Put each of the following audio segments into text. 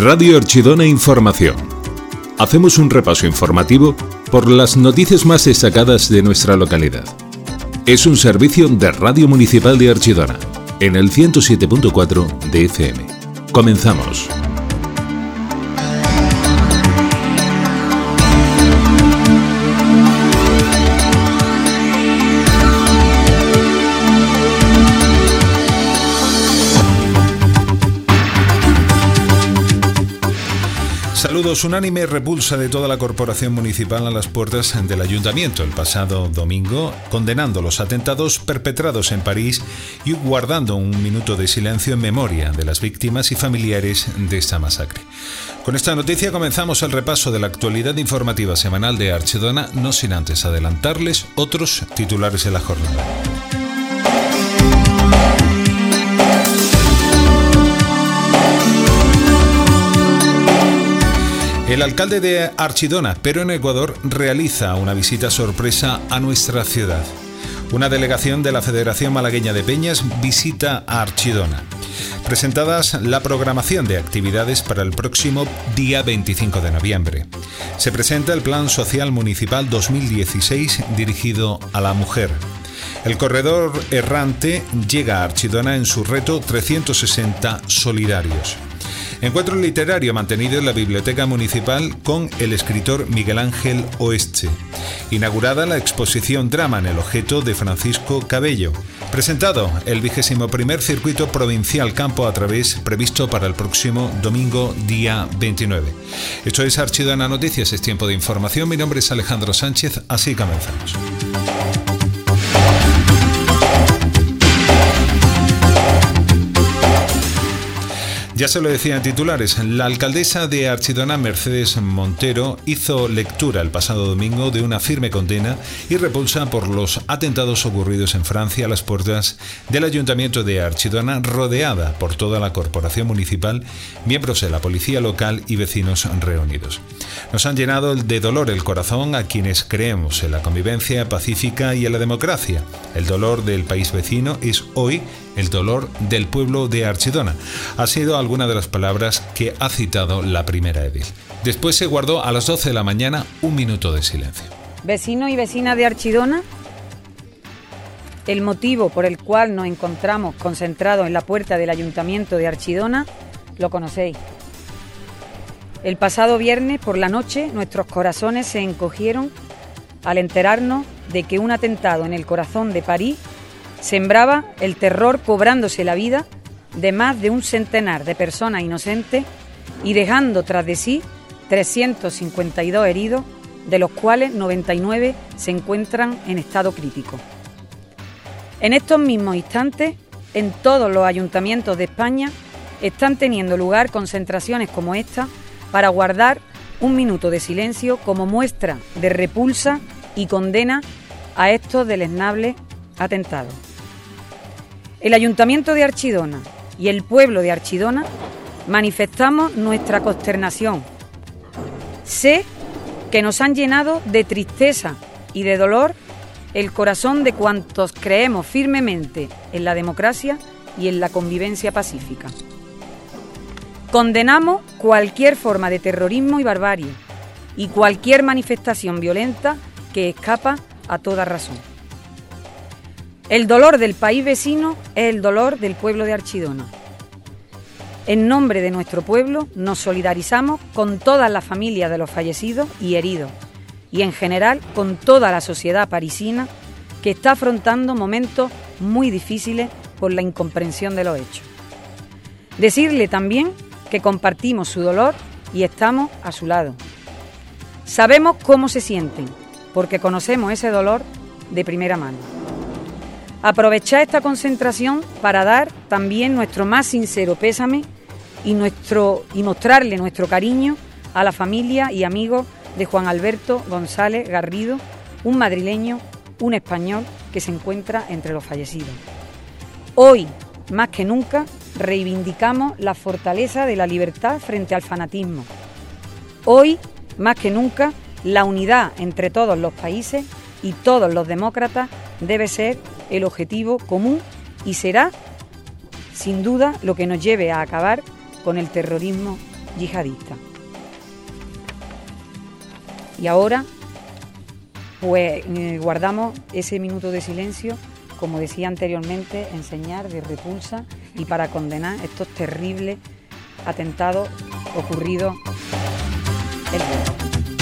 Radio Archidona Información. Hacemos un repaso informativo por las noticias más destacadas de nuestra localidad. Es un servicio de Radio Municipal de Archidona, en el 107.4 de FM. Comenzamos. Saludos. Unánime repulsa de toda la corporación municipal a las puertas del ayuntamiento el pasado domingo, condenando los atentados perpetrados en París y guardando un minuto de silencio en memoria de las víctimas y familiares de esta masacre. Con esta noticia comenzamos el repaso de la actualidad informativa semanal de Archidona, no sin antes adelantarles otros titulares de la jornada. El alcalde de Archidona, pero en Ecuador, realiza una visita sorpresa a nuestra ciudad. Una delegación de la Federación Malagueña de Peñas visita a Archidona. Presentadas la programación de actividades para el próximo día 25 de noviembre. Se presenta el Plan Social Municipal 2016 dirigido a la mujer. El corredor errante llega a Archidona en su reto 360 solidarios. Encuentro literario mantenido en la Biblioteca Municipal con el escritor Miguel Ángel Oeste. Inaugurada la exposición Drama en el objeto de Francisco Cabello. Presentado el 21º Circuito Provincial Campo a Través, previsto para el próximo domingo, día 29. Esto es Archidona Noticias, es tiempo de información. Mi nombre es Alejandro Sánchez, así comenzamos. Ya se lo decía en titulares, la alcaldesa de Archidona, Mercedes Montero, hizo lectura el pasado domingo de una firme condena y repulsa por los atentados ocurridos en Francia a las puertas del Ayuntamiento de Archidona, rodeada por toda la corporación municipal, miembros de la policía local y vecinos reunidos. Nos han llenado de dolor el corazón a quienes creemos en la convivencia pacífica y en la democracia. El dolor del país vecino es hoy el dolor del pueblo de Archidona. Ha sido alguna de las palabras que ha citado la primera edil. Después se guardó a las 12 de la mañana un minuto de silencio. Vecinos y vecinas de Archidona, el motivo por el cual nos encontramos concentrados en la puerta del Ayuntamiento de Archidona lo conocéis. El pasado viernes por la noche nuestros corazones se encogieron al enterarnos de que un atentado en el corazón de París sembraba el terror cobrándose la vida de más de un centenar de personas inocentes y dejando tras de sí 352 heridos, de los cuales 99 se encuentran en estado crítico. En estos mismos instantes, en todos los ayuntamientos de España están teniendo lugar concentraciones como esta para guardar un minuto de silencio como muestra de repulsa y condena a estos deleznables atentados. El Ayuntamiento de Archidona y el pueblo de Archidona manifestamos nuestra consternación. Sé que nos han llenado de tristeza y de dolor el corazón de cuantos creemos firmemente en la democracia y en la convivencia pacífica. Condenamos cualquier forma de terrorismo y barbarie y cualquier manifestación violenta que escapa a toda razón. El dolor del país vecino es el dolor del pueblo de Archidona. En nombre de nuestro pueblo nos solidarizamos con todas las familias de los fallecidos y heridos y en general con toda la sociedad parisina que está afrontando momentos muy difíciles por la incomprensión de los hechos. Decirle también que compartimos su dolor y estamos a su lado. Sabemos cómo se sienten porque conocemos ese dolor de primera mano. Aprovechar esta concentración para dar también nuestro más sincero pésame y mostrarle nuestro cariño a la familia y amigos de Juan Alberto González Garrido, un madrileño, un español que se encuentra entre los fallecidos. Hoy, más que nunca, reivindicamos la fortaleza de la libertad frente al fanatismo. Hoy, más que nunca, la unidad entre todos los países y todos los demócratas debe ser el objetivo común y será, sin duda, lo que nos lleve a acabar con el terrorismo yihadistas. Y ahora, pues guardamos ese minuto de silencio, como decía anteriormente, en señal de repulsa y para condenar estos terribles atentados ocurridos el día.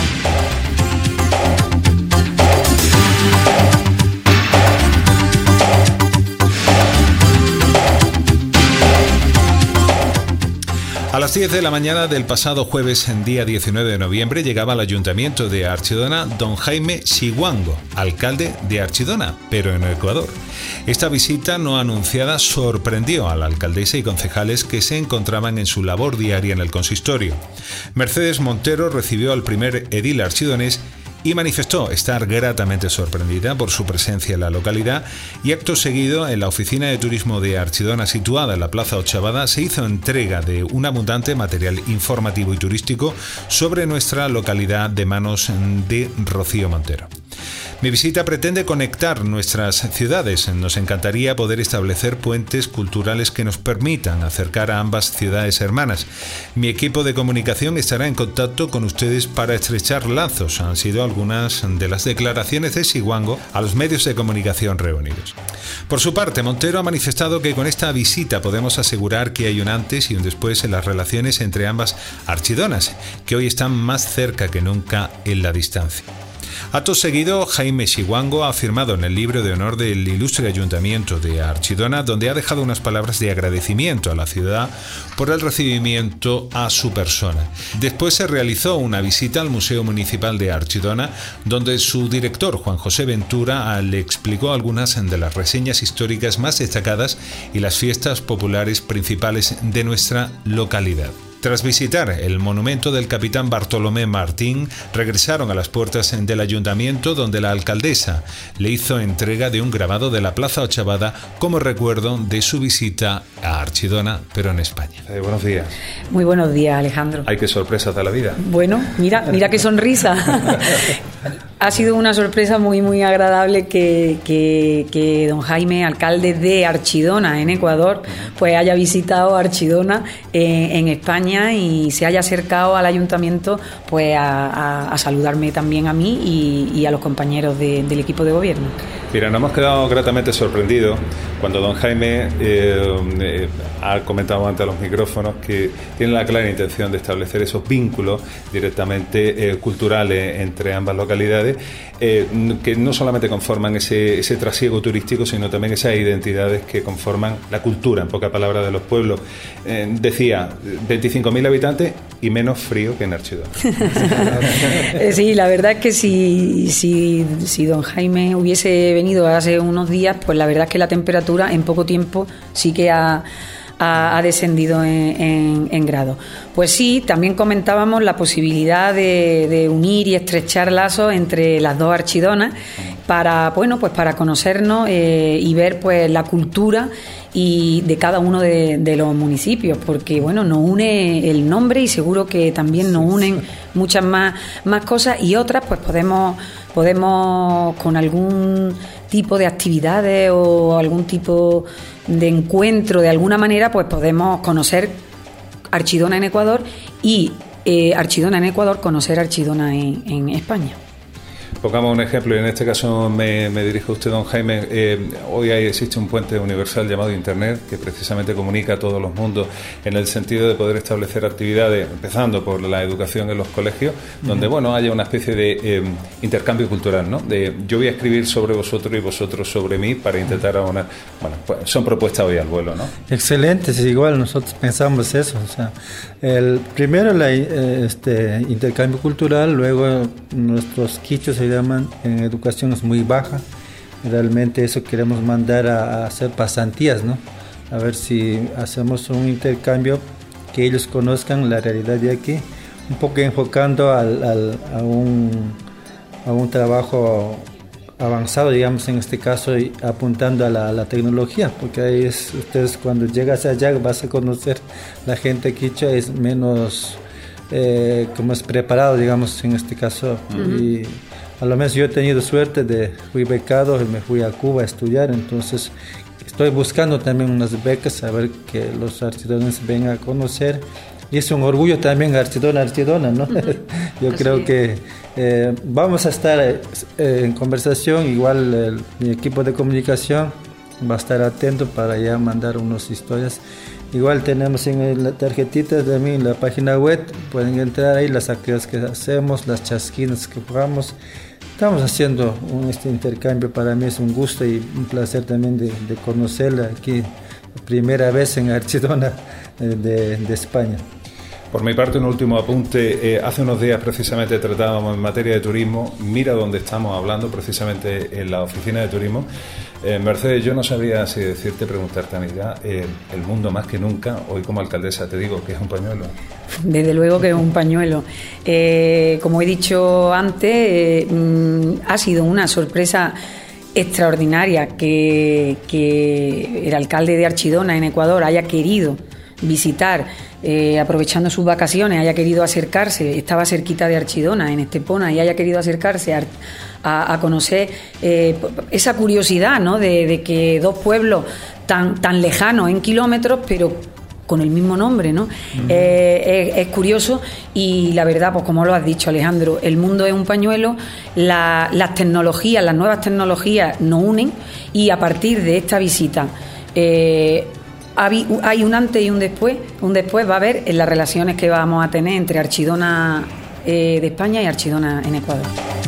A las 10 de la mañana del pasado jueves, día 19 de noviembre, llegaba al Ayuntamiento de Archidona don Jaime Chihuango, alcalde de Archidona, pero en Ecuador. Esta visita no anunciada sorprendió a la alcaldesa y concejales que se encontraban en su labor diaria en el consistorio. Mercedes Montero recibió al primer edil archidonés y manifestó estar gratamente sorprendida por su presencia en la localidad, y acto seguido en la oficina de turismo de Archidona, situada en la Plaza Ochavada, se hizo entrega de un abundante material informativo y turístico sobre nuestra localidad de manos de Rocío Montero. Mi visita pretende conectar nuestras ciudades. Nos encantaría poder establecer puentes culturales que nos permitan acercar a ambas ciudades hermanas. Mi equipo de comunicación estará en contacto con ustedes para estrechar lazos. Han sido algunas de las declaraciones de Chihuango a los medios de comunicación reunidos. Por su parte, Montero ha manifestado que con esta visita podemos asegurar que hay un antes y un después en las relaciones entre ambas archidonas, que hoy están más cerca que nunca en la distancia. Acto seguido, Jaime Chihuango ha firmado en el libro de honor del ilustre Ayuntamiento de Archidona, donde ha dejado unas palabras de agradecimiento a la ciudad por el recibimiento a su persona. Después se realizó una visita al Museo Municipal de Archidona, donde su director, Juan José Ventura, le explicó algunas de las reseñas históricas más destacadas y las fiestas populares principales de nuestra localidad. Tras visitar el monumento del capitán Bartolomé Martín, regresaron a las puertas del ayuntamiento, donde la alcaldesa le hizo entrega de un grabado de la Plaza Ochavada como recuerdo de su visita a Archidona, pero en España. Buenos días. Muy buenos días, Alejandro. Ay, qué sorpresas da la vida. Bueno, mira qué sonrisa. Ha sido una sorpresa muy, muy agradable que don Jaime, alcalde de Archidona, en Ecuador, pues haya visitado Archidona en España y se haya acercado al ayuntamiento pues a saludarme también a mí y a los compañeros del equipo de gobierno. Mira, nos hemos quedado gratamente sorprendidos cuando don Jaime ha comentado ante los micrófonos que tiene la clara intención de establecer esos vínculos directamente culturales entre ambas localidades, que no solamente conforman ese trasiego turístico, sino también esas identidades que conforman la cultura, en pocas palabras, de los pueblos. Decía, 25.000 habitantes y menos frío que en Archidona. Sí, la verdad es que si don Jaime hubiese venido hace unos días, pues la verdad es que la temperatura en poco tiempo sí que ha descendido en grado. Pues sí, también comentábamos la posibilidad de unir y estrechar lazos entre las dos archidonas para conocernos y ver pues la cultura y de cada uno de los municipios, porque bueno, nos une el nombre y seguro que también nos unen muchas más cosas, y otras pues podemos con algún tipo de actividades o algún tipo de encuentro, de alguna manera, pues podemos conocer Archidona en Ecuador y Archidona en Ecuador conocer Archidona en España. Pongamos un ejemplo, y en este caso me dirijo a usted, don Jaime. Hoy existe un puente universal llamado Internet, que precisamente comunica a todos los mundos, en el sentido de poder establecer actividades, empezando por la educación en los colegios, donde haya una especie de intercambio cultural, ¿no? De yo voy a escribir sobre vosotros y vosotros sobre mí para intentar aunar. Pues son propuestas hoy al vuelo, ¿no? Excelente, es igual, nosotros pensamos eso. O sea, primero intercambio cultural, luego nuestros quichos se llaman en educación es muy baja. Realmente eso queremos mandar a hacer pasantías, ¿no? A ver si hacemos un intercambio que ellos conozcan la realidad de aquí, un poco enfocando a un trabajo avanzado, digamos, en este caso, y apuntando a la tecnología, porque ahí ustedes cuando llegas allá vas a conocer la gente quichua, es menos como es preparado, digamos, en este caso. Y a lo menos yo he tenido suerte fui becado y me fui a Cuba a estudiar, entonces estoy buscando también unas becas, a ver que los archidones vengan a conocer y es un orgullo también Archidona, ¿no? Yo creo que vamos a estar en conversación, igual mi equipo de comunicación va a estar atento para ya mandar unas historias. Igual tenemos en la tarjetita también en la página web, pueden entrar ahí las actividades que hacemos, las chasquinas que jugamos. Estamos haciendo este intercambio, para mí es un gusto y un placer también de conocerla aquí, primera vez en Archidona de España. Por mi parte, un último apunte. Hace unos días precisamente tratábamos en materia de turismo. Mira dónde estamos hablando, precisamente en la oficina de turismo. Mercedes, yo no sabría si decirte, preguntarte, amiga, el mundo más que nunca, hoy como alcaldesa te digo que es un pañuelo. Desde luego que es un pañuelo. Como he dicho antes, ha sido una sorpresa extraordinaria que el alcalde de Archidona, en Ecuador, haya querido visitar, aprovechando sus vacaciones, haya querido acercarse, estaba cerquita de Archidona, en Estepona, y haya querido acercarse a conocer esa curiosidad, ¿no?, de que dos pueblos tan lejanos en kilómetros, pero con el mismo nombre, ¿no? Es curioso y la verdad, pues como lo has dicho, Alejandro, el mundo es un pañuelo, las tecnologías, las nuevas tecnologías nos unen, y a partir de esta visita hay un antes y un después va a haber en las relaciones que vamos a tener entre Archidona de España y Archidona en Ecuador.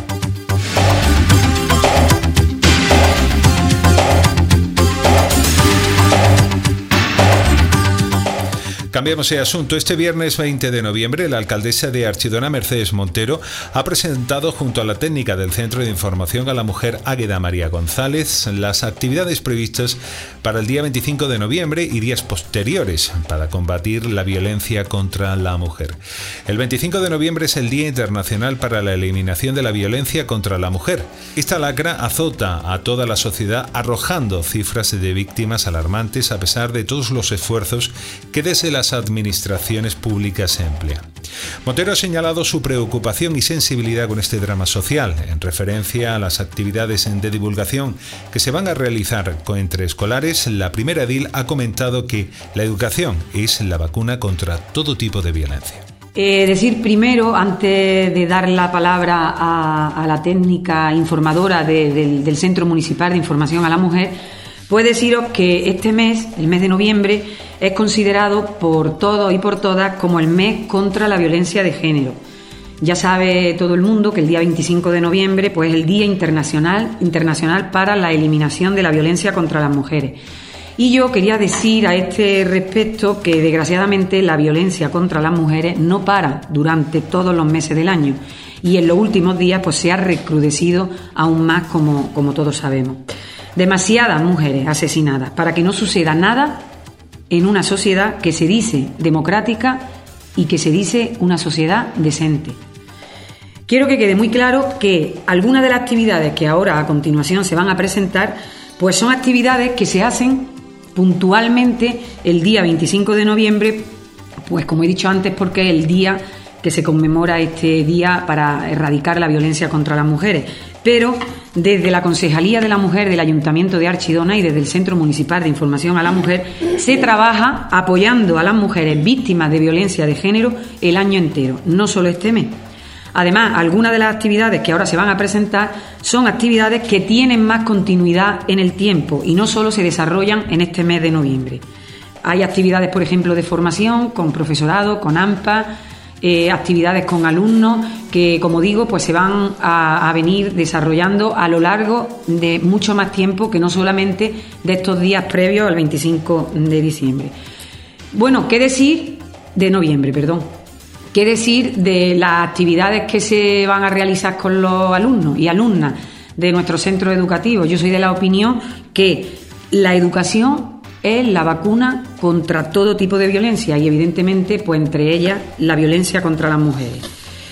Cambiamos de asunto. Este viernes 20 de noviembre, la alcaldesa de Archidona, Mercedes Montero, ha presentado junto a la técnica del Centro de Información a la Mujer, Águeda María González, las actividades previstas para el día 25 de noviembre y días posteriores para combatir la violencia contra la mujer. El 25 de noviembre es el Día Internacional para la Eliminación de la Violencia contra la Mujer. Esta lacra azota a toda la sociedad, arrojando cifras de víctimas alarmantes a pesar de todos los esfuerzos que desde las administraciones públicas se emplean. Montero ha señalado su preocupación y sensibilidad con este drama social, en referencia a las actividades de divulgación que se van a realizar entre escolares. La primera edil ha comentado que la educación es la vacuna contra todo tipo de violencia. Decir primero, antes de dar la palabra a la técnica informadora del Centro Municipal de Información a la Mujer, pues deciros que este mes, el mes de noviembre, es considerado por todos y por todas como el mes contra la violencia de género. Ya sabe todo el mundo que el día 25 de noviembre pues, es el Día Internacional para la Eliminación de la Violencia contra las Mujeres. Y yo quería decir a este respecto que desgraciadamente la violencia contra las mujeres no para durante todos los meses del año, y en los últimos días pues, se ha recrudecido aún más, como todos sabemos. Demasiadas mujeres asesinadas para que no suceda nada en una sociedad que se dice democrática y que se dice una sociedad decente. Quiero que quede muy claro que algunas de las actividades que ahora a continuación se van a presentar pues son actividades que se hacen puntualmente el día 25 de noviembre, pues como he dicho antes, porque es el día que se conmemora este día para erradicar la violencia contra las mujeres. Pero desde la Concejalía de la Mujer del Ayuntamiento de Archidona y desde el Centro Municipal de Información a la Mujer se trabaja apoyando a las mujeres víctimas de violencia de género el año entero, no solo este mes. Además, algunas de las actividades que ahora se van a presentar son actividades que tienen más continuidad en el tiempo y no solo se desarrollan en este mes de noviembre. Hay actividades, por ejemplo, de formación con profesorado, con AMPA, actividades con alumnos que, como digo, pues se van a venir desarrollando a lo largo de mucho más tiempo que no solamente de estos días previos al 25 de diciembre. Bueno, ¿qué decir de noviembre, perdón? ¿Qué decir de las actividades que se van a realizar con los alumnos y alumnas de nuestros centros educativos? Yo soy de la opinión que la educación es la vacuna contra todo tipo de violencia y evidentemente pues entre ellas la violencia contra las mujeres.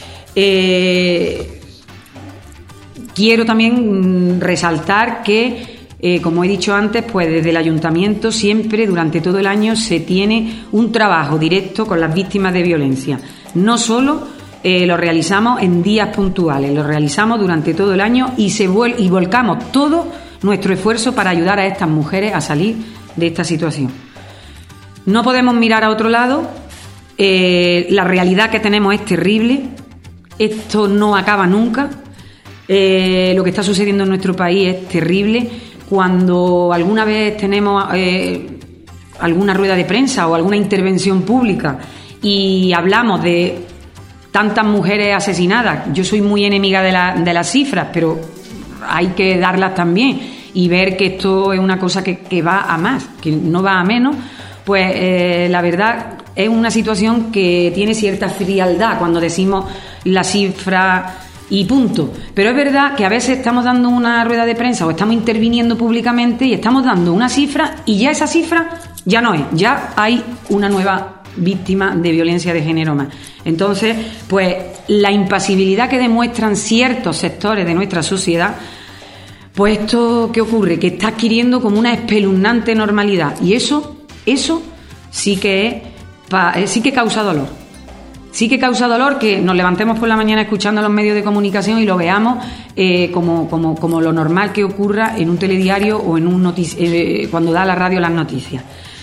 Quiero también resaltar que como he dicho antes, pues desde el Ayuntamiento siempre durante todo el año se tiene un trabajo directo con las víctimas de violencia. No solo lo realizamos en días puntuales, lo realizamos durante todo el año y volcamos todo nuestro esfuerzo para ayudar a estas mujeres a salir de esta situación. No podemos mirar a otro lado La realidad que tenemos es terrible. Esto no acaba nunca. Lo que está sucediendo en nuestro país es terrible. Cuando alguna vez tenemos alguna rueda de prensa o alguna intervención pública y hablamos de tantas mujeres asesinadas, yo soy muy enemiga de las cifras, pero hay que darlas también y ver que esto es una cosa que va a más, que no va a menos. Pues la verdad es una situación que tiene cierta frialdad cuando decimos la cifra y punto. Pero es verdad que a veces estamos dando una rueda de prensa o estamos interviniendo públicamente y estamos dando una cifra y ya esa cifra ya no es, ya hay una nueva víctima de violencia de género más. Entonces, pues la impasibilidad que demuestran ciertos sectores de nuestra sociedad, pues esto, ¿qué ocurre? Que está adquiriendo como una espeluznante normalidad y eso sí que causa dolor. Sí que causa dolor que nos levantemos por la mañana escuchando los medios de comunicación y lo veamos como lo normal que ocurra en un telediario o en cuando da la radio las noticias.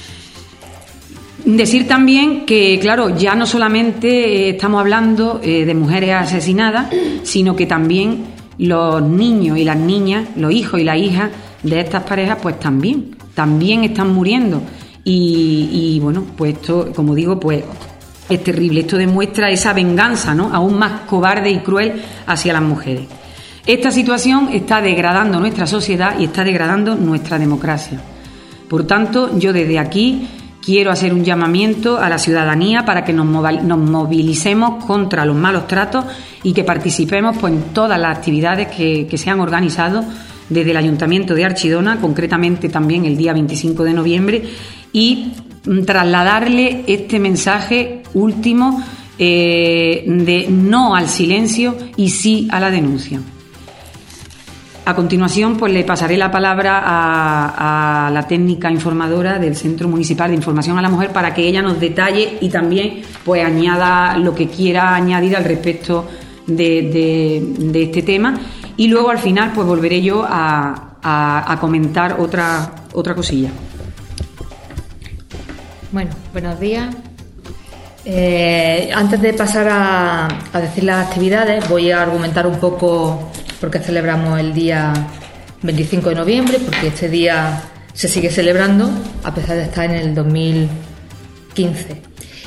Decir también que, claro, ya no solamente estamos hablando de mujeres asesinadas, sino que también los niños y las niñas, los hijos y las hijas de estas parejas, pues también están muriendo. Y bueno, pues esto, como digo, pues es terrible. Esto demuestra esa venganza, ¿no?, aún más cobarde y cruel hacia las mujeres. Esta situación está degradando nuestra sociedad y está degradando nuestra democracia. Por tanto, yo desde aquí quiero hacer un llamamiento a la ciudadanía para que nos movilicemos contra los malos tratos y que participemos pues en todas las actividades que se han organizado desde el Ayuntamiento de Archidona, concretamente también el día 25 de noviembre, y trasladarle este mensaje último de no al silencio y sí a la denuncia. A continuación, pues le pasaré la palabra a la técnica informadora del Centro Municipal de Información a la Mujer para que ella nos detalle y también pues añada lo que quiera añadir al respecto de este tema. Y luego al final pues volveré yo a comentar otra cosilla. Bueno, buenos días. Antes de pasar a decir las actividades, voy a argumentar un poco por qué celebramos el día 25 de noviembre, porque este día se sigue celebrando a pesar de estar en el 2015.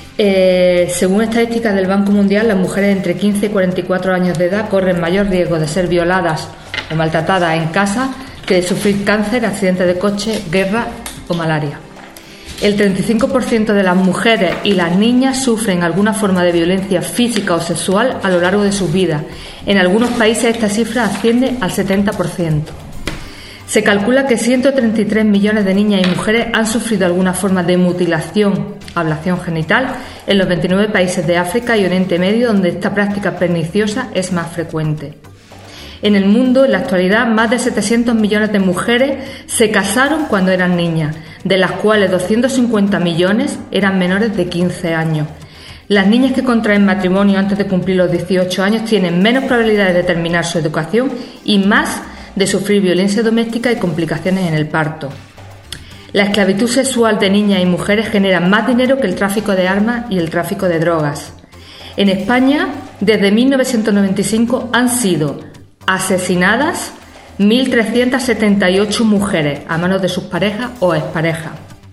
Según estadísticas del Banco Mundial, las mujeres entre 15 y 44 años de edad corren mayor riesgo de ser violadas o maltratadas en casa que de sufrir cáncer, accidentes de coche, guerra o malaria. El 35% de las mujeres y las niñas sufren alguna forma de violencia física o sexual a lo largo de sus vidas. En algunos países esta cifra asciende al 70%. Se calcula que 133 millones de niñas y mujeres han sufrido alguna forma de mutilación, ablación genital, en los 29 países de África y Oriente Medio, donde esta práctica perniciosa es más frecuente. En el mundo, en la actualidad, más de 700 millones de mujeres se casaron cuando eran niñas, de las cuales 250 millones eran menores de 15 años. Las niñas que contraen matrimonio antes de cumplir los 18 años tienen menos probabilidades de terminar su educación y más de sufrir violencia doméstica y complicaciones en el parto. La esclavitud sexual de niñas y mujeres genera más dinero que el tráfico de armas y el tráfico de drogas. En España, desde 1995 han sido asesinadas 1.378 mujeres a manos de sus parejas o exparejas.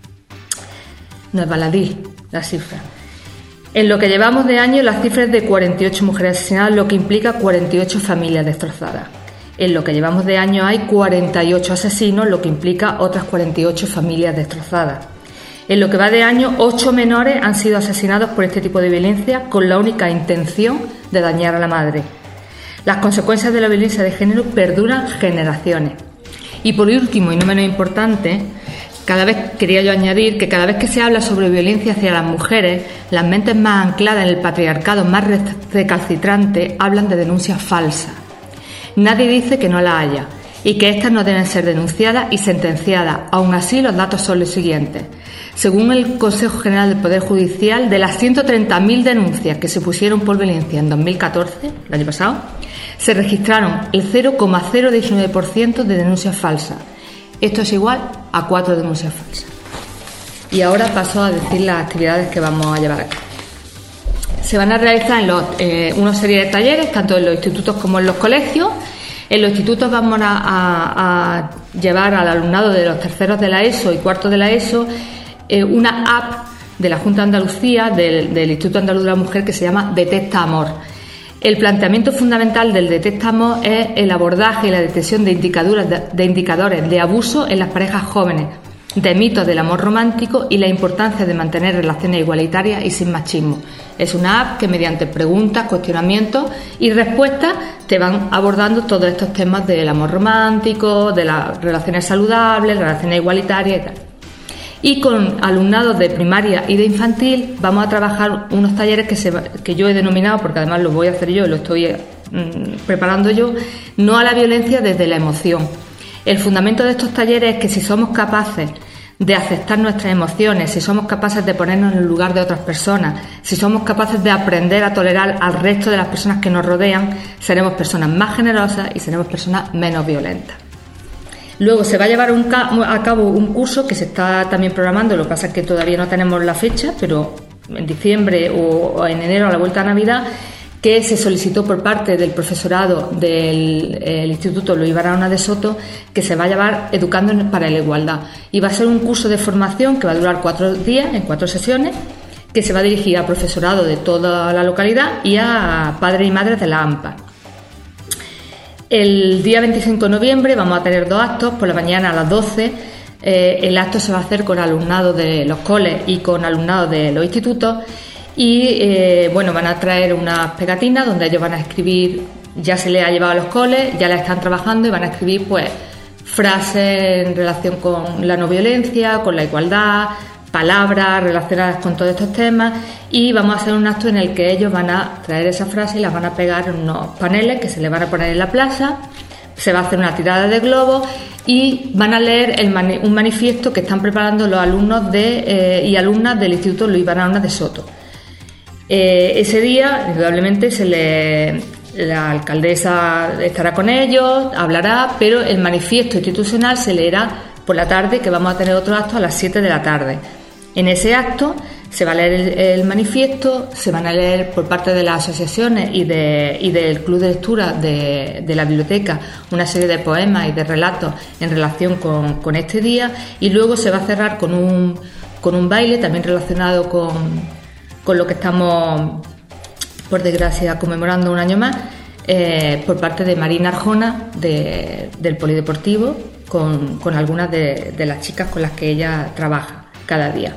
No es baladí la cifra. En lo que llevamos de año, la cifra es de 48 mujeres asesinadas, lo que implica 48 familias destrozadas. En lo que llevamos de año hay 48 asesinos, lo que implica otras 48 familias destrozadas. En lo que va de año, 8 menores han sido asesinados por este tipo de violencia con la única intención de dañar a la madre. Las consecuencias de la violencia de género perduran generaciones. Y por último, y no menos importante, quería yo añadir que cada vez que se habla sobre violencia hacia las mujeres, las mentes más ancladas en el patriarcado, más recalcitrantes, hablan de denuncias falsas. Nadie dice que no la haya y que éstas no deben ser denunciadas y sentenciadas. Aún así, los datos son los siguientes. Según el Consejo General del Poder Judicial, de las 130.000 denuncias que se pusieron por violencia en 2014, el año pasado, se registraron el 0,019% de denuncias falsas. Esto es igual a 4 denuncias falsas. Y ahora paso a decir las actividades que vamos a llevar a cabo. se van a realizar una serie de talleres, tanto en los institutos como en los colegios. En los institutos vamos a llevar al alumnado de los terceros de la ESO y cuartos de la ESO una app de la Junta de Andalucía, del Instituto Andaluz de la Mujer, que se llama Detecta Amor. El planteamiento fundamental del Detecta Amor es el abordaje y la detección de indicadores de abuso en las parejas jóvenes, de mitos del amor romántico y la importancia de mantener relaciones igualitarias y sin machismo. Es una app que mediante preguntas, cuestionamientos y respuestas te van abordando todos estos temas del amor romántico, de las relaciones saludables, relaciones igualitarias y tal. Y con alumnados de primaria y de infantil vamos a trabajar unos talleres que yo he denominado, porque además lo voy a hacer yo, lo estoy preparando yo, no a la violencia desde la emoción. El fundamento de estos talleres es que si somos capaces de aceptar nuestras emociones, si somos capaces de ponernos en el lugar de otras personas, si somos capaces de aprender a tolerar al resto de las personas que nos rodean, seremos personas más generosas y seremos personas menos violentas. Luego se va a llevar a cabo un curso que se está también programando, lo que pasa es que todavía no tenemos la fecha, pero en diciembre o en enero a la vuelta de Navidad, que se solicitó por parte del profesorado del Instituto Luis Barahona de Soto, que se va a llevar Educando para la Igualdad. Y va a ser un curso de formación que va a durar 4 días, en 4 sesiones, que se va a dirigir a profesorado de toda la localidad y a padres y madres de la AMPA. El día 25 de noviembre vamos a tener 2 actos, por la mañana a las 12. El acto se va a hacer con alumnado de los coles y con alumnado de los institutos. Y van a traer unas pegatinas donde ellos van a escribir, ya se les ha llevado a los coles, ya la están trabajando y van a escribir pues frases en relación con la no violencia, con la igualdad, palabras relacionadas con todos estos temas, y vamos a hacer un acto en el que ellos van a traer esas frases y las van a pegar en unos paneles que se les van a poner en la plaza. Se va a hacer una tirada de globos y van a leer un manifiesto que están preparando los alumnos y alumnas del Instituto Luis Barahona de Soto. Ese día, indudablemente, la alcaldesa estará con ellos, hablará, pero el manifiesto institucional se leerá por la tarde, que vamos a tener otro acto a las 7 de la tarde. En ese acto se va a leer el manifiesto, se van a leer por parte de las asociaciones y del club de lectura de la biblioteca una serie de poemas y de relatos en relación con este día, y luego se va a cerrar con un baile también relacionado con lo que estamos, por desgracia, conmemorando un año más, por parte de Marina Arjona del Polideportivo, con algunas de las chicas con las que ella trabaja cada día.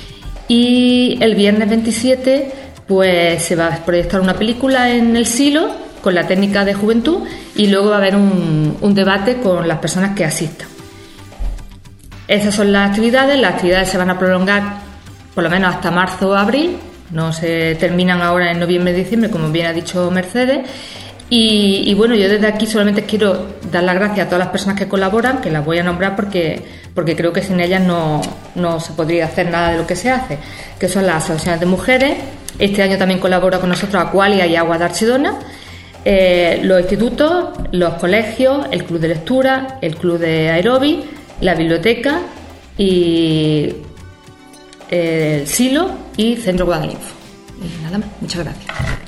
Y el viernes 27 pues se va a proyectar una película en el Silo con la técnica de juventud, y luego va a haber un debate con las personas que asistan. Esas son las actividades se van a prolongar por lo menos hasta marzo o abril. No se terminan ahora en noviembre y diciembre, como bien ha dicho Mercedes. Y bueno, yo desde aquí solamente quiero dar las gracias a todas las personas que colaboran, que las voy a nombrar porque creo que sin ellas no se podría hacer nada de lo que se hace, que son las asociaciones de mujeres. Este año también colabora con nosotros Aqualia y Agua de Archidona, los institutos, los colegios, el club de lectura, el club de aeróbic, la biblioteca y el Silo y Centro Guadalinfo. Y nada más, muchas gracias.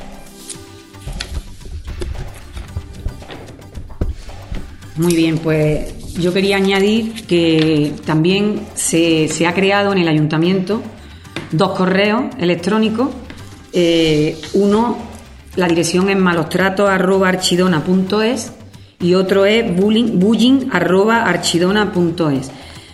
Muy bien, pues yo quería añadir que también se ha creado en el ayuntamiento 2 correos electrónicos. Uno, la dirección es malostratos@archidona.es y otro es bullying@archidona.es.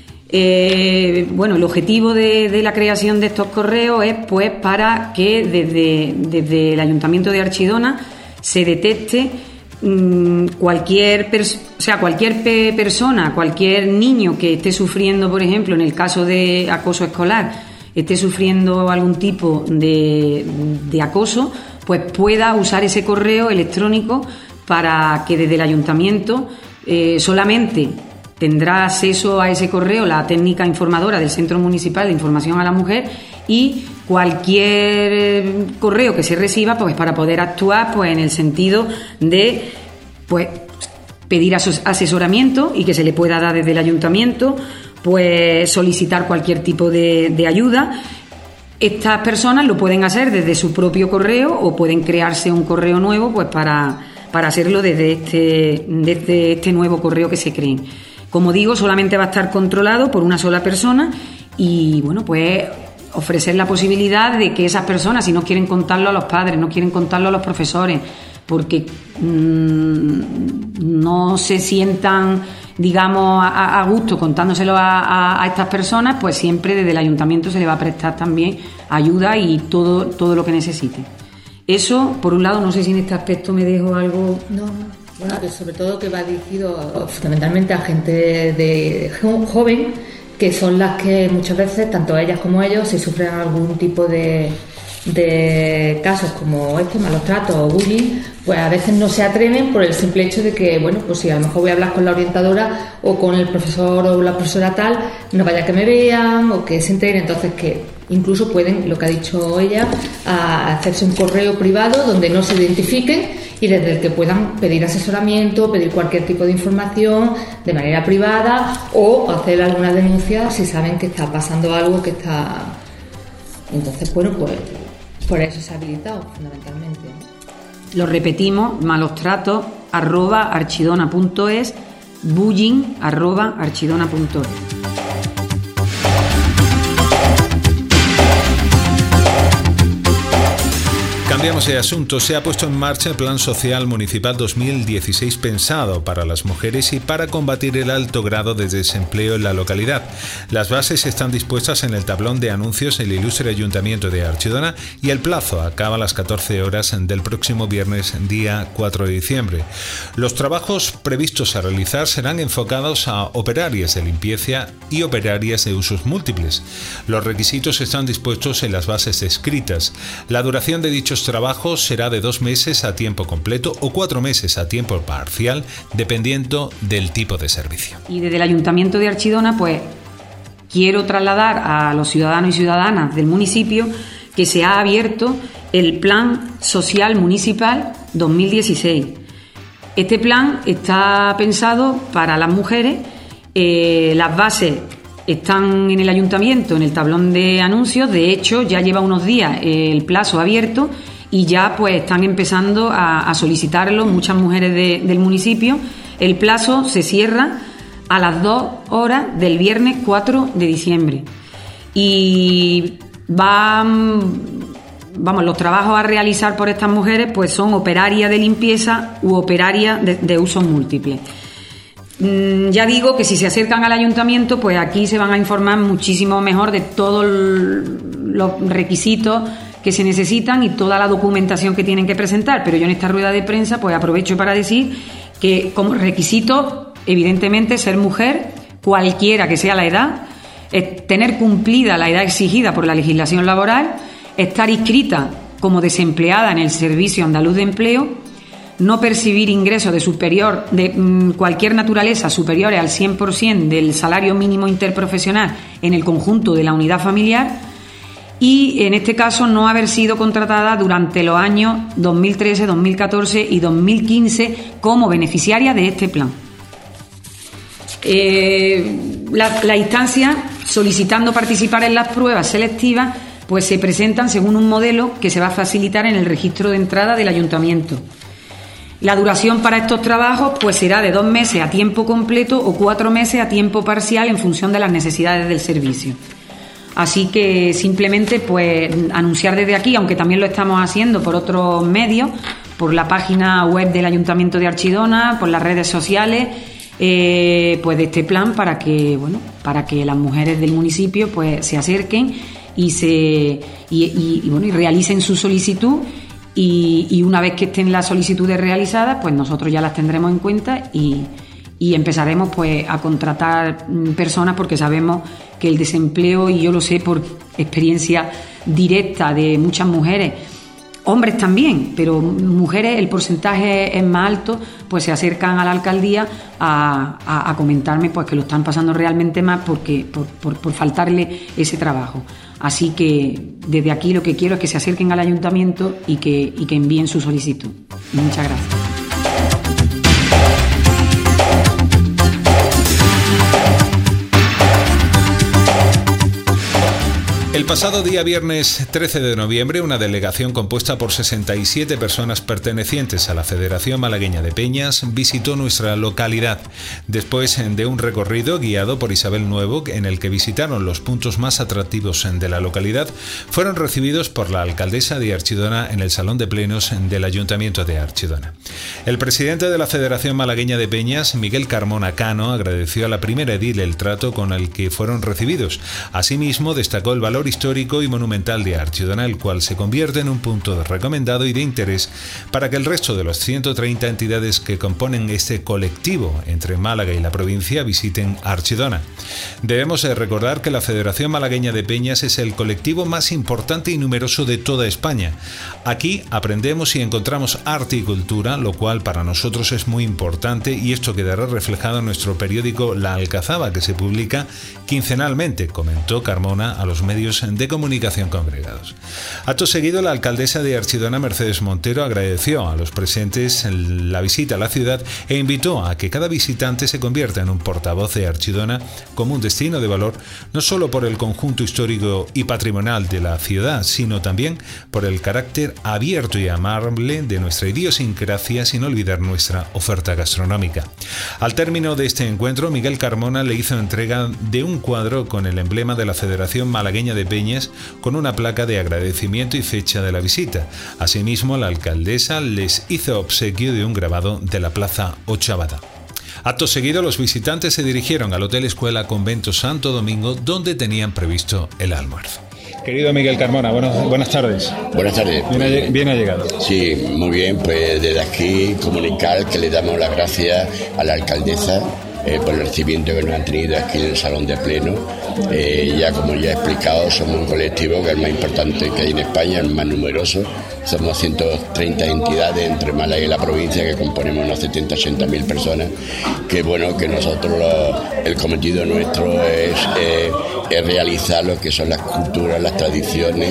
El objetivo de la creación de estos correos es pues para que desde el Ayuntamiento de Archidona se detecte cualquier persona, cualquier niño que esté sufriendo, por ejemplo, en el caso de acoso escolar, esté sufriendo algún tipo de acoso, pues pueda usar ese correo electrónico, para que desde el ayuntamiento solamente tendrá acceso a ese correo la técnica informadora del Centro Municipal de Información a la Mujer, y cualquier correo que se reciba, pues para poder actuar pues en el sentido de pues pedir asesoramiento y que se le pueda dar desde el ayuntamiento, pues solicitar cualquier tipo de ayuda, Estas personas lo pueden hacer desde su propio correo o pueden crearse un correo nuevo pues para hacerlo desde este nuevo correo que se creen. Como digo, solamente va a estar controlado por una sola persona y bueno, pues ofrecer la posibilidad de que esas personas, si no quieren contarlo a los padres, no quieren contarlo a los profesores, porque no se sientan, digamos, a gusto contándoselo a estas personas, pues siempre desde el ayuntamiento se le va a prestar también ayuda y todo lo que necesiten. Eso, por un lado, no sé si en este aspecto me dejo algo... No, bueno, que sobre todo que va dirigido fundamentalmente a gente joven, que son las que muchas veces, tanto ellas como ellos, si sufren algún tipo de casos como malos tratos o bullying, pues a veces no se atreven por el simple hecho de que, bueno, pues si a lo mejor voy a hablar con la orientadora o con el profesor o la profesora tal, no vaya que me vean o que se enteren. Entonces que incluso pueden, lo que ha dicho ella, a hacerse un correo privado donde no se identifiquen y desde el que puedan pedir asesoramiento, pedir cualquier tipo de información de manera privada o hacer alguna denuncia si saben que está pasando algo que está... Entonces, bueno, pues por eso se ha habilitado fundamentalmente. Lo repetimos, malostratos@archidona.es, bullying@archidona.es. Cambiamos de asunto. Se ha puesto en marcha el Plan Social Municipal 2016 pensado para las mujeres y para combatir el alto grado de desempleo en la localidad. Las bases están dispuestas en el tablón de anuncios del ilustre Ayuntamiento de Archidona y el plazo acaba a las 14 horas del próximo viernes, día 4 de diciembre. Los trabajos previstos a realizar serán enfocados a operarias de limpieza y operarias de usos múltiples. Los requisitos están dispuestos en las bases escritas. La duración de dichos trabajos será de 2 meses a tiempo completo o 4 meses a tiempo parcial, dependiendo del tipo de servicio. Y desde el Ayuntamiento de Archidona, pues quiero trasladar a los ciudadanos y ciudadanas del municipio que se ha abierto el Plan Social Municipal 2016. Este plan está pensado para las mujeres. Las bases están en el ayuntamiento, en el tablón de anuncios. De hecho, ya lleva unos días el plazo abierto y ya pues están empezando a solicitarlo muchas mujeres del municipio. El plazo se cierra a las 2 horas del viernes 4 de diciembre. Y los trabajos a realizar por estas mujeres pues son operarias de limpieza u operarias de usos múltiples. Ya digo que si se acercan al ayuntamiento, pues aquí se van a informar muchísimo mejor de todos los requisitos que se necesitan y toda la documentación que tienen que presentar. Pero yo en esta rueda de prensa pues aprovecho para decir que como requisito, evidentemente, ser mujer, cualquiera que sea la edad, tener cumplida la edad exigida por la legislación laboral, estar inscrita como desempleada en el Servicio Andaluz de Empleo, no percibir ingresos de cualquier naturaleza superiores al 100% del salario mínimo interprofesional en el conjunto de la unidad familiar y, en este caso, no haber sido contratada durante los años 2013, 2014 y 2015 como beneficiaria de este plan. La instancia, solicitando participar en las pruebas selectivas, pues se presentan según un modelo que se va a facilitar en el registro de entrada del ayuntamiento. La duración para estos trabajos pues será de 2 meses a tiempo completo o 4 meses a tiempo parcial en función de las necesidades del servicio. Así que simplemente pues anunciar desde aquí, aunque también lo estamos haciendo por otros medios, por la página web del Ayuntamiento de Archidona, por las redes sociales, pues de este plan para que las mujeres del municipio pues se acerquen y realicen su solicitud. Y una vez que estén las solicitudes realizadas, pues nosotros ya las tendremos en cuenta y empezaremos pues a contratar personas, porque sabemos que el desempleo, y yo lo sé por experiencia directa de muchas mujeres, hombres también, pero mujeres el porcentaje es más alto, pues se acercan a la alcaldía a comentarme pues que lo están pasando realmente mal por faltarle ese trabajo. Así que desde aquí lo que quiero es que se acerquen al ayuntamiento y que envíen su solicitud. Muchas gracias. El pasado día viernes 13 de noviembre, una delegación compuesta por 67 personas pertenecientes a la Federación Malagueña de Peñas visitó nuestra localidad. Después de un recorrido guiado por Isabel Nuevo, en el que visitaron los puntos más atractivos de la localidad, fueron recibidos por la alcaldesa de Archidona en el Salón de Plenos del Ayuntamiento de Archidona. El presidente de la Federación Malagueña de Peñas, Miguel Carmona Cano, agradeció a la primera edil el trato con el que fueron recibidos. Asimismo, destacó el valor histórico y monumental de Archidona, el cual se convierte en un punto de recomendado y de interés para que el resto de las 130 entidades que componen este colectivo entre Málaga y la provincia visiten Archidona. Debemos recordar que la Federación Malagueña de Peñas es el colectivo más importante y numeroso de toda España. Aquí aprendemos y encontramos arte y cultura, lo cual para nosotros es muy importante, y esto quedará reflejado en nuestro periódico La Alcazaba, que se publica quincenalmente, comentó Carmona a los medios de comunicación congregados. Acto seguido, la alcaldesa de Archidona, Mercedes Montero, agradeció a los presentes la visita a la ciudad e invitó a que cada visitante se convierta en un portavoz de Archidona como un destino de valor, no solo por el conjunto histórico y patrimonial de la ciudad, sino también por el carácter abierto y amable de nuestra idiosincrasia, sin olvidar nuestra oferta gastronómica. Al término de este encuentro, Miguel Carmona le hizo entrega de un cuadro con el emblema de la Federación Malagueña de Peñas, con una placa de agradecimiento y fecha de la visita. Asimismo, la alcaldesa les hizo obsequio de un grabado de la Plaza Ochavada. Acto seguido, los visitantes se dirigieron al Hotel Escuela Convento Santo Domingo, donde tenían previsto el almuerzo. Querido Miguel Carmona, buenas tardes. Buenas tardes. Bien ha llegado. Sí, muy bien, pues desde aquí comunicar que le damos las gracias a la alcaldesa por el recibimiento que nos han tenido aquí en el Salón de Pleno. Ya como ya he explicado, somos un colectivo que es el más importante que hay en España, el más numeroso. Somos 130 entidades entre Málaga y la provincia, que componemos unos 70-80.000 personas. Que bueno, que nosotros el cometido nuestro es realizar lo que son las culturas, las tradiciones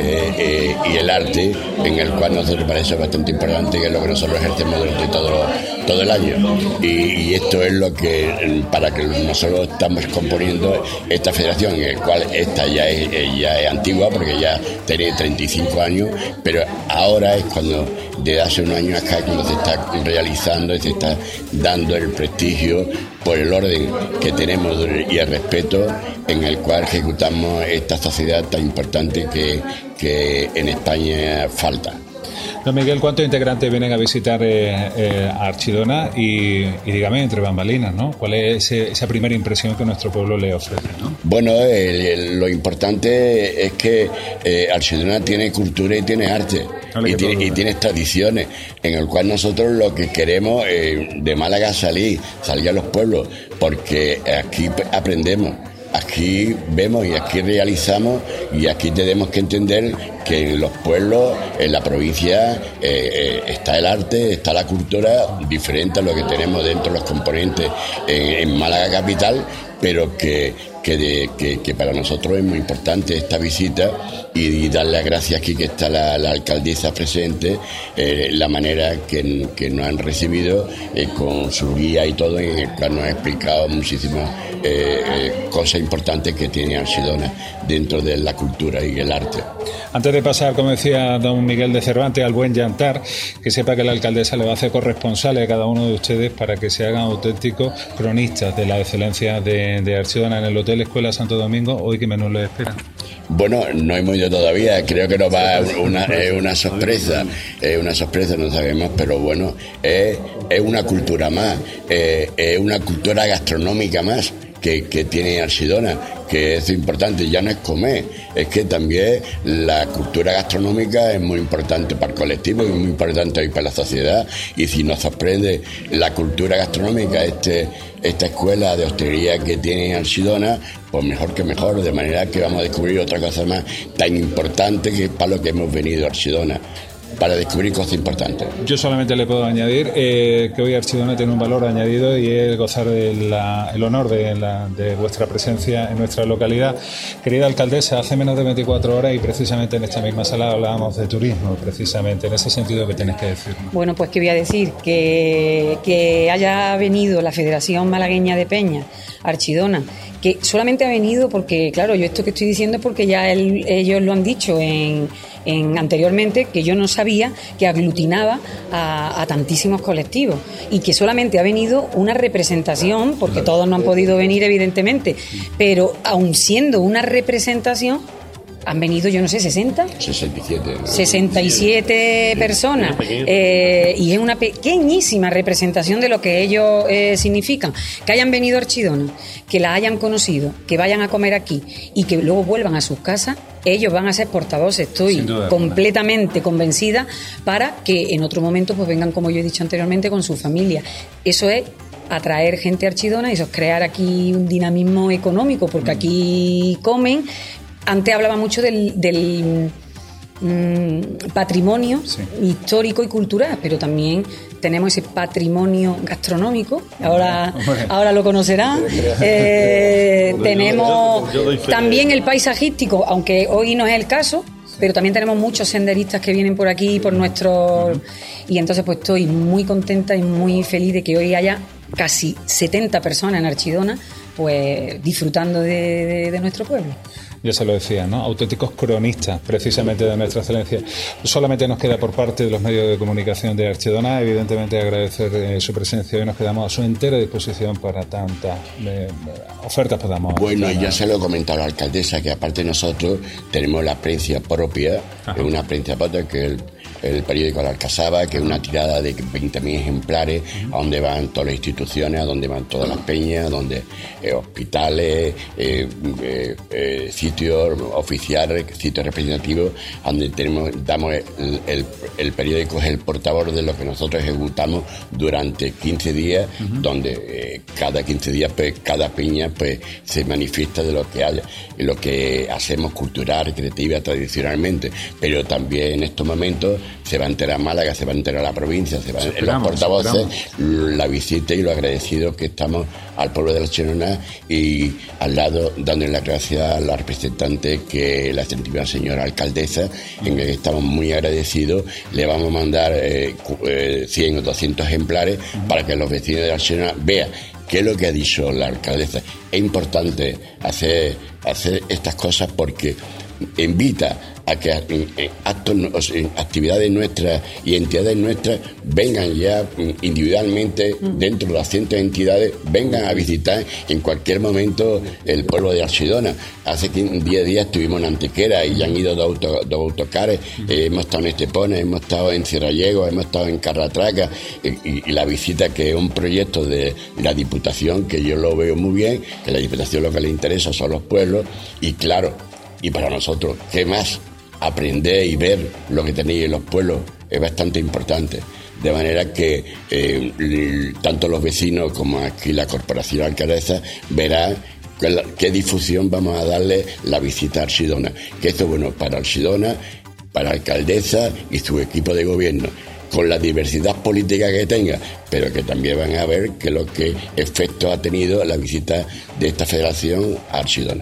y el arte, en el cual nos parece bastante importante, que es lo que nosotros ejercemos durante todo el año. Y esto es lo que, para que nosotros estamos componiendo esta federación, en el cual esta ya es antigua, porque ya tiene 35 años, pero ahora es cuando, desde hace unos años acá, cuando se está realizando y se está dando el prestigio por el orden que tenemos y el respeto en el cual ejecutamos esta sociedad tan importante que en España falta. Don Miguel, ¿cuántos integrantes vienen a visitar a Archidona? Y dígame, entre bambalinas, ¿no? ¿Cuál es esa primera impresión que nuestro pueblo le ofrece, ¿no? Bueno, lo importante es que Archidona tiene cultura y tiene arte. Y tiene tradiciones, en el cual nosotros lo que queremos de Málaga salir a los pueblos, porque aquí aprendemos. Aquí vemos y aquí realizamos, y aquí tenemos que entender que en los pueblos, en la provincia, está el arte, está la cultura, diferente a lo que tenemos dentro de los componentes en Málaga capital, pero que para nosotros es muy importante esta visita, y darle las gracias aquí que está la alcaldesa presente, la manera que nos han recibido con su guía y todo, en el cual nos ha explicado muchísimas cosas importantes que tiene Archidona dentro de la cultura y el arte. Antes de pasar, como decía don Miguel de Cervantes, al buen llantar, que sepa que la alcaldesa le va a hacer corresponsales a cada uno de ustedes para que se hagan auténticos cronistas de la excelencia de Archidona en el Hotel Escuela Santo Domingo. Hoy, ¿qué menú les espera? Bueno, no hemos ido todavía, creo que nos va una sorpresa, no sabemos, pero bueno, es una cultura más, es una cultura gastronómica más que tiene Archidona, que es importante. Ya no es comer, es que también la cultura gastronómica es muy importante para el colectivo y muy importante hoy para la sociedad. Y si nos sorprende la cultura gastronómica, esta escuela de hostelería que tiene Archidona, pues mejor que mejor, de manera que vamos a descubrir otra cosa más tan importante, que es para lo que hemos venido a Archidona, para descubrir cosas importantes. Yo solamente le puedo añadir que hoy Archidona tiene un valor añadido, y es gozar el honor de vuestra presencia en nuestra localidad. Querida alcaldesa, hace menos de 24 horas, y precisamente en esta misma sala hablábamos de turismo, precisamente en ese sentido, que tenéis que decirnos. Bueno, pues que voy a decir que haya venido la Federación Malagueña de Peñas Archidona, que solamente ha venido porque, claro, yo esto que estoy diciendo es porque ya ellos lo han dicho anteriormente, que yo no sabía que aglutinaba a tantísimos colectivos y que solamente ha venido una representación, porque todos no han podido venir evidentemente, pero aun siendo una representación han venido, yo no sé, 67 personas, y es una pequeñísima representación de lo que ellos significan. Que hayan venido a Archidona, que la hayan conocido, que vayan a comer aquí y que luego vuelvan a sus casas, ellos van a ser portavoces, estoy completamente convencida, para que en otro momento pues vengan, como yo he dicho anteriormente, con su familia. Eso es atraer gente a Archidona y eso es crear aquí un dinamismo económico, porque aquí comen. Antes hablaba mucho del patrimonio histórico y cultural, pero también tenemos ese patrimonio gastronómico, ahora lo conocerán. Tenemos también el paisajístico, aunque hoy no es el caso, pero también tenemos muchos senderistas que vienen por aquí, por nuestros... Y entonces pues estoy muy contenta y muy feliz de que hoy haya casi 70 personas en Archidona pues disfrutando de nuestro pueblo. Ya se lo decía, ¿no? Auténticos cronistas, precisamente, de nuestra excelencia. Solamente nos queda, por parte de los medios de comunicación de Archidona, evidentemente agradecer su presencia, y nos quedamos a su entera disposición para tantas ofertas podamos. Bueno, ya se lo he comentado a la alcaldesa, que aparte nosotros tenemos la prensa propia, una prensa propia que el periódico La Alcazaba, que es una tirada de 20.000 ejemplares, a donde van todas las instituciones, a donde van todas las peñas, a donde hospitales, sitios oficiales, sitios representativos, donde damos el periódico es el portavoz de lo que nosotros ejecutamos durante 15 días, donde cada 15 días pues, cada peña pues se manifiesta de lo que haya, lo que hacemos cultural, creativa, tradicionalmente, pero también en estos momentos se va a enterar Málaga, se va a enterar la provincia, se va a los portavoces, la visita y lo agradecidos que estamos al pueblo de Archidona, y al lado dándole las gracias a la representante, que la excelentísima señora alcaldesa, en que estamos muy agradecidos. Le vamos a mandar 100 o 200 ejemplares para que los vecinos de Archidona vean qué es lo que ha dicho la alcaldesa. Es importante hacer estas cosas porque invita a que actividades nuestras y entidades nuestras vengan ya individualmente dentro de las cientos de entidades, vengan a visitar en cualquier momento el pueblo de Archidona. Hace 10 días estuvimos en Antequera y ya han ido dos autocares, hemos estado en Estepona, hemos estado en Cierrallegos, hemos estado en Carratraca, y la visita, que es un proyecto de la Diputación, que yo lo veo muy bien, que la Diputación lo que le interesa son los pueblos, y claro, y para nosotros, ¿qué más? Aprender y ver lo que tenéis en los pueblos es bastante importante. De manera que tanto los vecinos como aquí la Corporación Alcaldesa verán qué difusión vamos a darle la visita a Archidona. Que esto es bueno para Archidona, para la alcaldesa y su equipo de gobierno, con la diversidad política que tenga, pero que también van a ver qué efecto ha tenido la visita de esta federación a Archidona.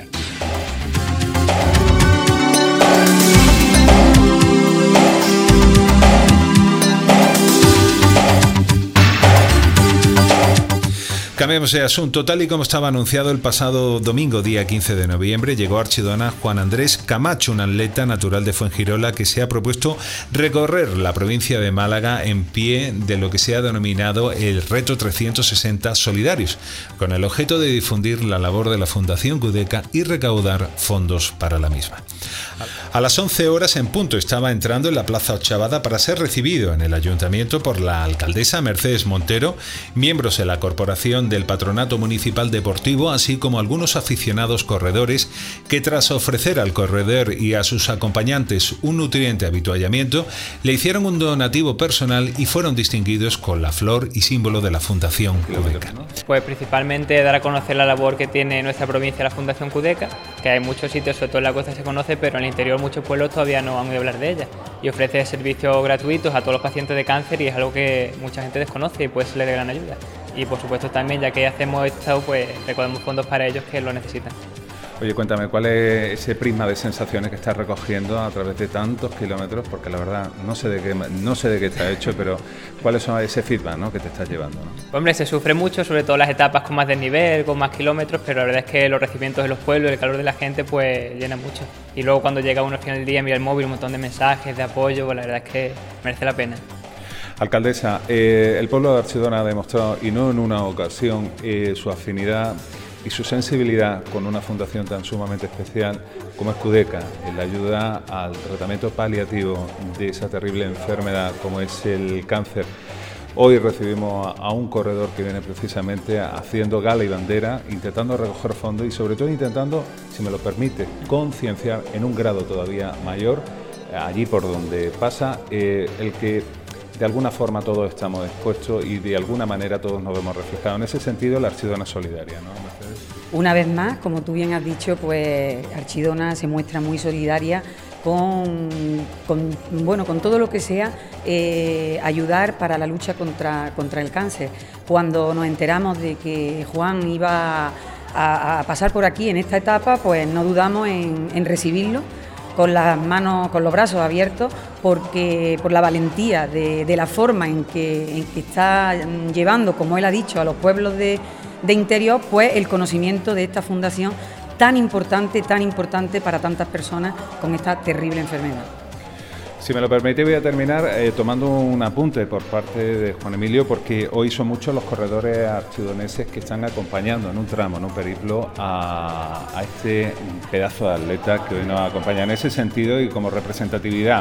Cambiamos de asunto. Tal y como estaba anunciado el pasado domingo, día 15 de noviembre, llegó a Archidona Juan Andrés Camacho, un atleta natural de Fuengirola que se ha propuesto recorrer la provincia de Málaga en pie de lo que se ha denominado el Reto 360 Solidarios, con el objeto de difundir la labor de la Fundación Cudeca y recaudar fondos para la misma. A las 11 horas en punto estaba entrando en la Plaza Ochavada para ser recibido en el Ayuntamiento por la alcaldesa Mercedes Montero, miembros de la Corporación del Patronato Municipal Deportivo, así como algunos aficionados corredores que, tras ofrecer al corredor y a sus acompañantes un nutriente avituallamiento, le hicieron un donativo personal y fueron distinguidos con la flor y símbolo de la Fundación Cudeca. Pues principalmente dar a conocer la labor que tiene nuestra provincia la Fundación Cudeca, que hay muchos sitios, sobre todo en la costa se conoce, pero en el interior muchos pueblos todavía no han oído hablar de ella, y ofrece servicios gratuitos a todos los pacientes de cáncer, y es algo que mucha gente desconoce y puede serle de gran ayuda. Y por supuesto también, ya que hacemos esto, pues recaudamos fondos para ellos que lo necesitan. Oye, cuéntame, ¿cuál es ese prisma de sensaciones que estás recogiendo a través de tantos kilómetros? Porque la verdad, no sé de qué está hecho, pero ¿cuáles son ese feedback, ¿no?, que te estás llevando, ¿no? Hombre, se sufre mucho, sobre todo las etapas con más desnivel, con más kilómetros, pero la verdad es que los recibimientos de los pueblos, el calor de la gente, pues llena mucho. Y luego cuando llega uno al final del día, mira el móvil, un montón de mensajes, de apoyo, pues la verdad es que merece la pena. Alcaldesa, el pueblo de Archidona ha demostrado, y no en una ocasión, su afinidad y su sensibilidad con una fundación tan sumamente especial como es Cudeca, en la ayuda al tratamiento paliativo de esa terrible enfermedad como es el cáncer. Hoy recibimos a un corredor que viene precisamente haciendo gala y bandera, intentando recoger fondos y sobre todo intentando, si me lo permite, concienciar en un grado todavía mayor, allí por donde pasa, el que de alguna forma todos estamos expuestos y de alguna manera todos nos vemos reflejados. En ese sentido, la Archidona solidaria, ¿no, Mercedes? Una vez más, como tú bien has dicho, pues Archidona se muestra muy solidaria con todo lo que sea ayudar para la lucha contra el cáncer. Cuando nos enteramos de que Juan iba a pasar por aquí en esta etapa, pues no dudamos en recibirlo con las manos, con los brazos abiertos, porque por la valentía de la forma en que está llevando, como él ha dicho, a los pueblos de interior, pues el conocimiento de esta fundación tan importante para tantas personas con esta terrible enfermedad. Si me lo permite, voy a terminar tomando un apunte por parte de Juan Emilio, porque hoy son muchos los corredores archidoneses que están acompañando en un tramo, en un periplo, a este pedazo de atleta que hoy nos acompaña. En ese sentido y como representatividad,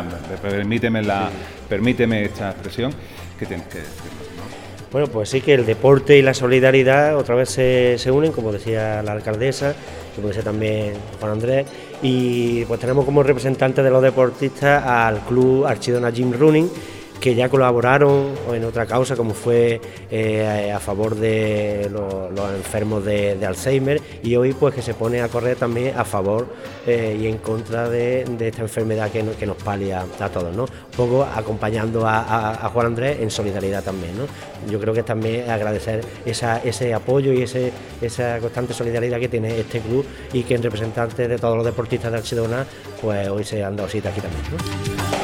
permíteme esta expresión, ¿qué tienes que decir? Bueno, pues sí, que el deporte y la solidaridad otra vez se unen, como decía la alcaldesa, como decía también Juan Andrés, y pues tenemos como representante de los deportistas al club Archidona Gym Running, que ya colaboraron en otra causa como fue a favor de los enfermos de Alzheimer, y hoy pues que se pone a correr también a favor y en contra de esta enfermedad que nos palia a todos, ¿no? Un poco acompañando a Juan Andrés en solidaridad también, ¿no? Yo creo que también agradecer ese apoyo y esa constante solidaridad que tiene este club, y que en representantes de todos los deportistas de Archidona pues hoy se han dado cita aquí también, ¿no?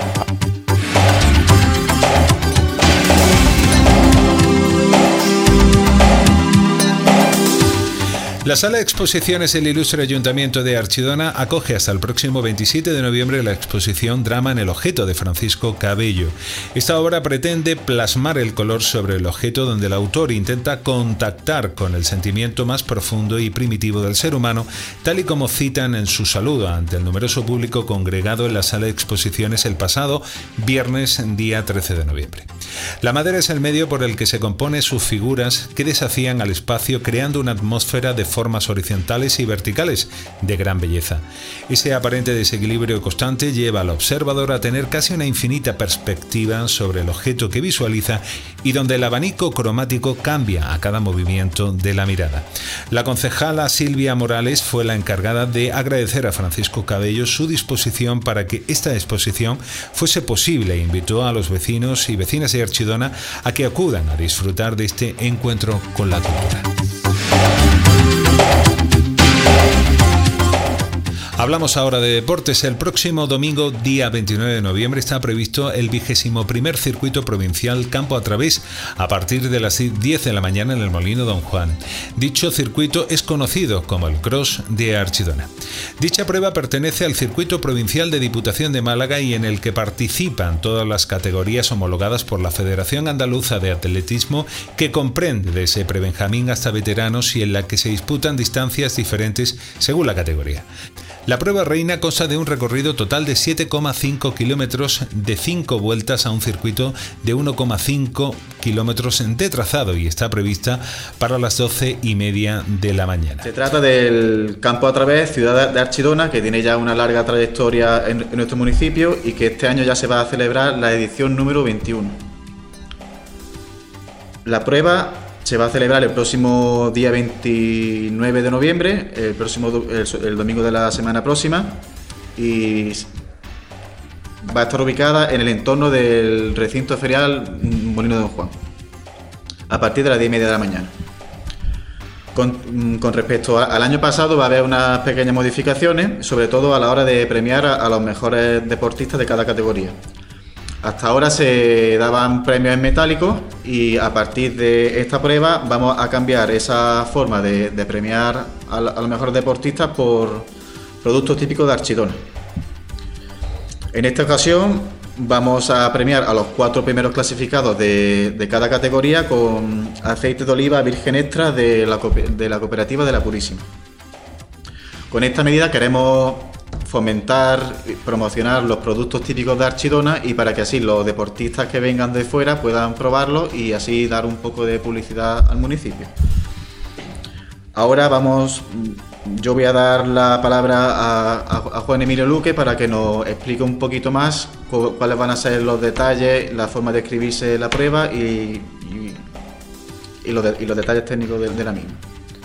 La Sala de Exposiciones del Ilustre Ayuntamiento de Archidona acoge hasta el próximo 27 de noviembre la exposición Drama en el objeto de Francisco Cabello. Esta obra pretende plasmar el color sobre el objeto, donde el autor intenta contactar con el sentimiento más profundo y primitivo del ser humano, tal y como citan en su saludo ante el numeroso público congregado en la Sala de Exposiciones el pasado viernes, día 13 de noviembre. La madera es el medio por el que se compone sus figuras, que desafían al espacio creando una atmósfera de formas horizontales y verticales de gran belleza. Ese aparente desequilibrio constante lleva al observador a tener casi una infinita perspectiva sobre el objeto que visualiza, y donde el abanico cromático cambia a cada movimiento de la mirada. La concejala Silvia Morales fue la encargada de agradecer a Francisco Cabello su disposición para que esta exposición fuese posible e invitó a los vecinos y vecinas de Archidona a que acudan a disfrutar de este encuentro con la cultura. Hablamos ahora de deportes. El próximo domingo, día 29 de noviembre, está previsto el 21º Circuito Provincial Campo a Través a partir de las 10 de la mañana en el Molino Don Juan. Dicho circuito es conocido como el Cross de Archidona. Dicha prueba pertenece al Circuito Provincial de Diputación de Málaga y en el que participan todas las categorías homologadas por la Federación Andaluza de Atletismo, que comprende desde prebenjamín hasta veteranos y en la que se disputan distancias diferentes según la categoría. La prueba reina consta de un recorrido total de 7,5 kilómetros de 5 vueltas a un circuito de 1,5 kilómetros de trazado y está prevista para las 12:30 de la mañana. Se trata del Campo a Través, ciudad de Archidona, que tiene ya una larga trayectoria en nuestro municipio y que este año ya se va a celebrar la edición número 21. La prueba se va a celebrar el próximo día 29 de noviembre, el domingo de la semana próxima, y va a estar ubicada en el entorno del recinto ferial Molino de Don Juan, a partir de las 10:30 de la mañana. Con respecto al año pasado va a haber unas pequeñas modificaciones, sobre todo a la hora de premiar a los mejores deportistas de cada categoría. Hasta ahora se daban premios en metálico y a partir de esta prueba vamos a cambiar esa forma de premiar a los mejores deportistas por productos típicos de Archidona. En esta ocasión vamos a premiar a los 4 primeros clasificados de cada categoría con aceite de oliva virgen extra de la cooperativa de La Purísima. Con esta medida queremos fomentar y promocionar los productos típicos de Archidona y para que así los deportistas que vengan de fuera puedan probarlos y así dar un poco de publicidad al municipio. Ahora yo voy a dar la palabra a Juan Emilio Luque para que nos explique un poquito más cuáles van a ser los detalles, la forma de escribirse la prueba y los detalles técnicos de la misma.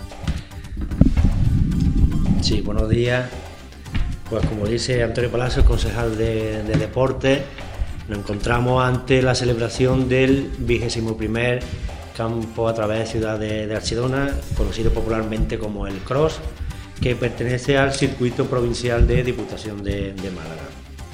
Sí, buenos días. Pues como dice Antonio Palacio, concejal de Deportes, nos encontramos ante la celebración del 21º Campo a Través Ciudad de Archidona, conocido popularmente como el Cross, que pertenece al circuito provincial de Diputación de Málaga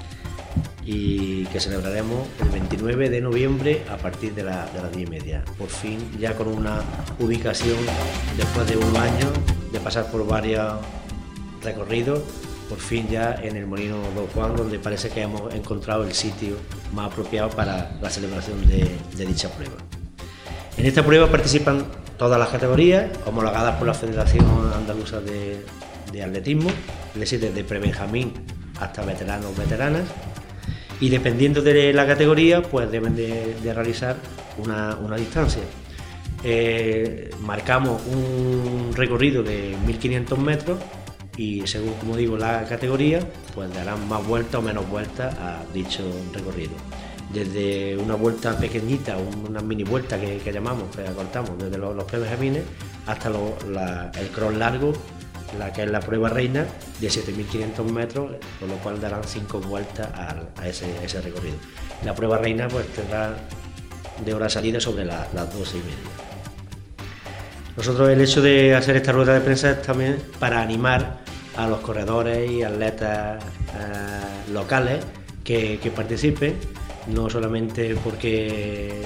y que celebraremos el 29 de noviembre a partir de las 10:30. Por fin, ya con una ubicación después de un año de pasar por varios recorridos, por fin ya en el Molino Don Juan, donde parece que hemos encontrado el sitio más apropiado para la celebración de dicha prueba. En esta prueba participan todas las categorías homologadas por la Federación Andaluza de Atletismo, es decir, desde prebenjamín hasta veteranas, y dependiendo de la categoría, pues deben de realizar una distancia. Marcamos un recorrido de 1500 metros y según, como digo, la categoría, pues darán más vueltas o menos vueltas a dicho recorrido. Desde una vuelta pequeñita, una mini vuelta que llamamos, que acortamos, desde los prebenjamines hasta el cross largo, la que es la prueba reina, de 7500 metros, con lo cual darán 5 vueltas a ese recorrido. La prueba reina pues tendrá de hora de salida sobre las 12:30. Nosotros, el hecho de hacer esta rueda de prensa es también para animar a los corredores y atletas locales que participen, no solamente porque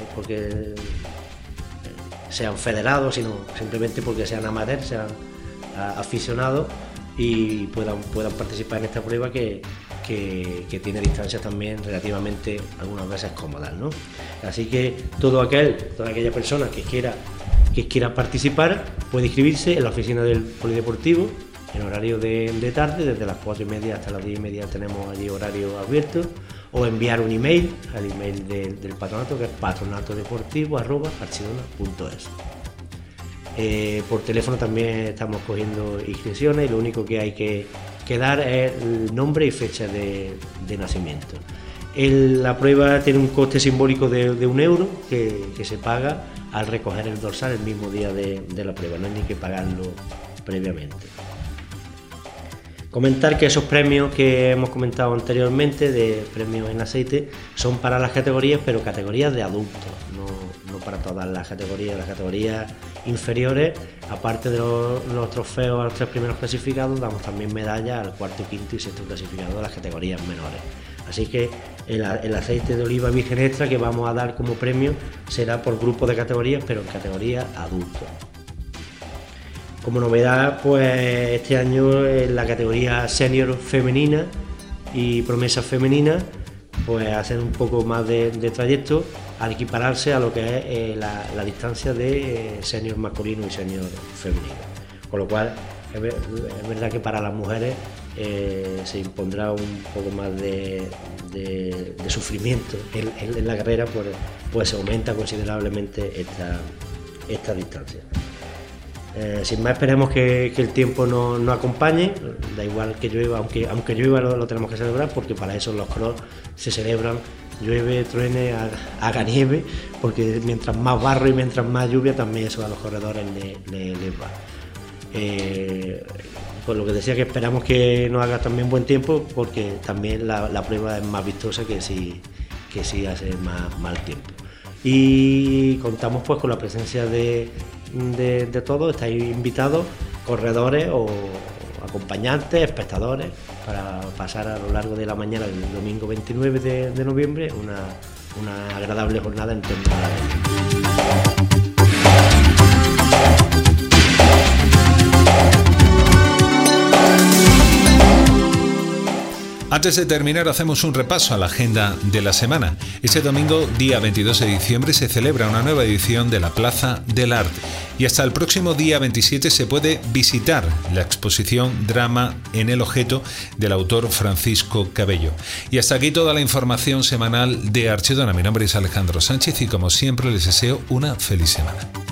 sean federados, sino simplemente porque sean amateurs, sean aficionados y puedan participar en esta prueba que tiene distancias también relativamente algunas veces cómodas, ¿no? Así que toda aquella persona que quiera participar puede inscribirse en la oficina del Polideportivo en horario de tarde, desde las 4:30 hasta las 10:30 tenemos allí horario abierto, o enviar un email al email del patronato, que es patronatodeportivo@archidona.es. Por teléfono también estamos cogiendo inscripciones y lo único que hay que dar es el nombre y fecha de nacimiento. La prueba tiene un coste simbólico de €1 que se paga al recoger el dorsal el mismo día de la prueba, no hay ni que pagarlo previamente. Comentar que esos premios que hemos comentado anteriormente, de premios en aceite, son para las categorías, pero categorías de adultos, no para todas las categorías. Las categorías inferiores, aparte de los trofeos a los 3 primeros clasificados, damos también medallas al 4., 5. y 6. clasificado de las categorías menores. Así que el aceite de oliva virgen extra que vamos a dar como premio será por grupo de categorías, pero en categoría adultos. Como novedad, pues este año en la categoría senior femenina y promesa femenina, pues hacen un poco más de trayecto al equipararse a lo que es la distancia de senior masculino y senior femenino. Con lo cual, es verdad que para las mujeres se impondrá un poco más de sufrimiento en la carrera, pues se aumenta considerablemente esta distancia. Sin más, esperemos que el tiempo nos acompañe, da igual que llueva, aunque llueva lo tenemos que celebrar, porque para eso los cross se celebran, llueve, truene, haga nieve, porque mientras más barro y mientras más lluvia, también eso a los corredores les va. Pues lo que decía, que esperamos que nos haga también buen tiempo, porque también la prueba es más vistosa que si hace mal tiempo. Y contamos pues con la presencia de de todo, estáis invitados, corredores o acompañantes, espectadores, para pasar a lo largo de la mañana del domingo 29 de noviembre una agradable jornada en torno a la venta. Antes de terminar, hacemos un repaso a la agenda de la semana. Este domingo, día 22 de diciembre, se celebra una nueva edición de la Plaza del Arte. Y hasta el próximo día 27 se puede visitar la exposición Drama en el Objeto del autor Francisco Cabello. Y hasta aquí toda la información semanal de Archidona. Mi nombre es Alejandro Sánchez y como siempre les deseo una feliz semana.